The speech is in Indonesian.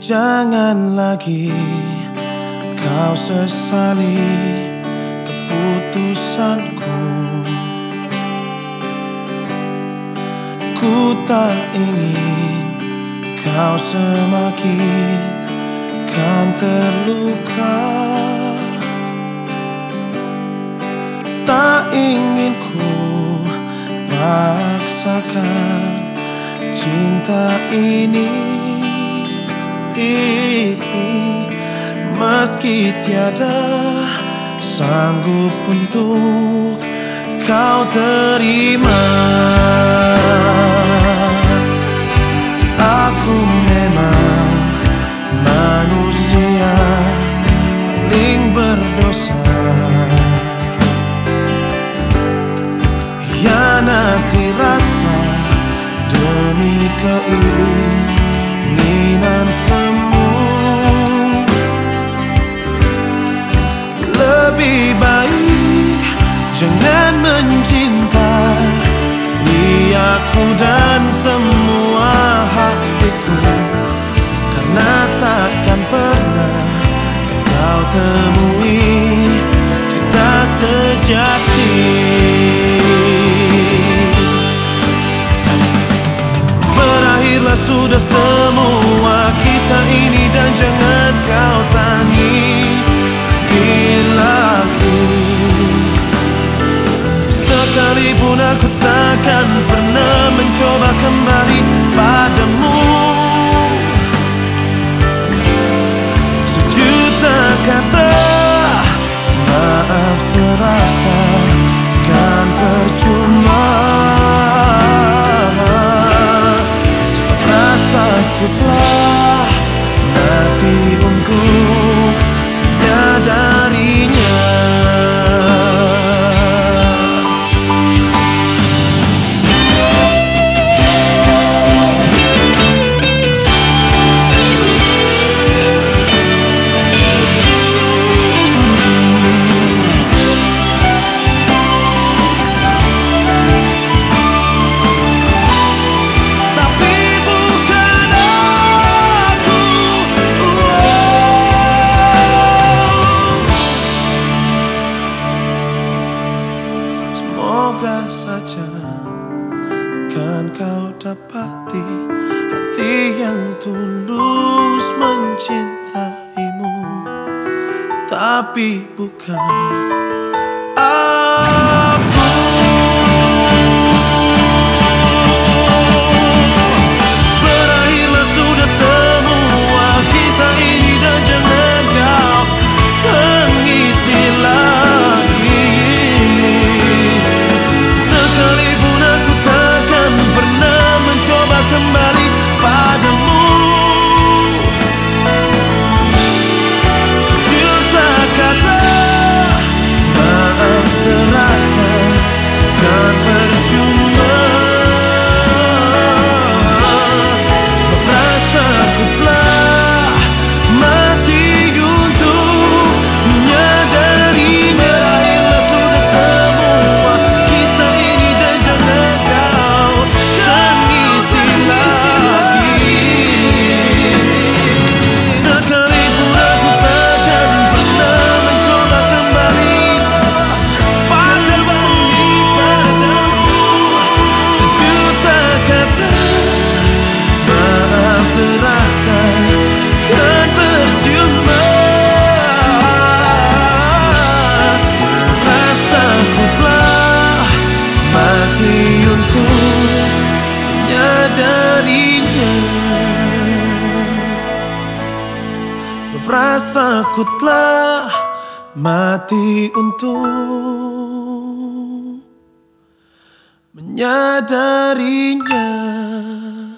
Jangan lagi kau sesali keputusanku. Ku tak ingin kau semakin kan terluka. Tak ingin ku paksakan cinta ini, meski tiada sanggup untuk kau terima. Aku memang manusia paling berdosa, hianati rasa demi keinginan semu. Lebih baik jangan mencintai aku dan semua hatiku, karena takkan pernah kau temui cinta sejati. Berakhirlah sudah semua kisah ini dan jangan kau tangisi lagi. Sekalipun aku takkan pernah mencoba kembali padamu. Sejuta kata maaf terasa kan percuma, sebab rasaku telah mati untuk menyadarinya. Semoga saja kan kau dapati hati yang tulus mencintaimu, tapi bukan aku. Berakhirlah sudah semua kisah ini dan jangan kau tangisi lagi. Sekalipun aku takkan pernah mencoba kembali padamu. Sejuta kata maaf terasa kan percuma, sebab rasaku telah mati untuk menyadarinya. Berakhirlah sudah semua kisah ini dan jangan kau tangisi lagi. Sekalipun aku takkan pernah mencoba kembali padamu. Sejuta kata maaf terasa kan percuma, sebab rasaku telah mati untuk menyadarinya. Sebab rasaku telah mati untuk menyadarinya.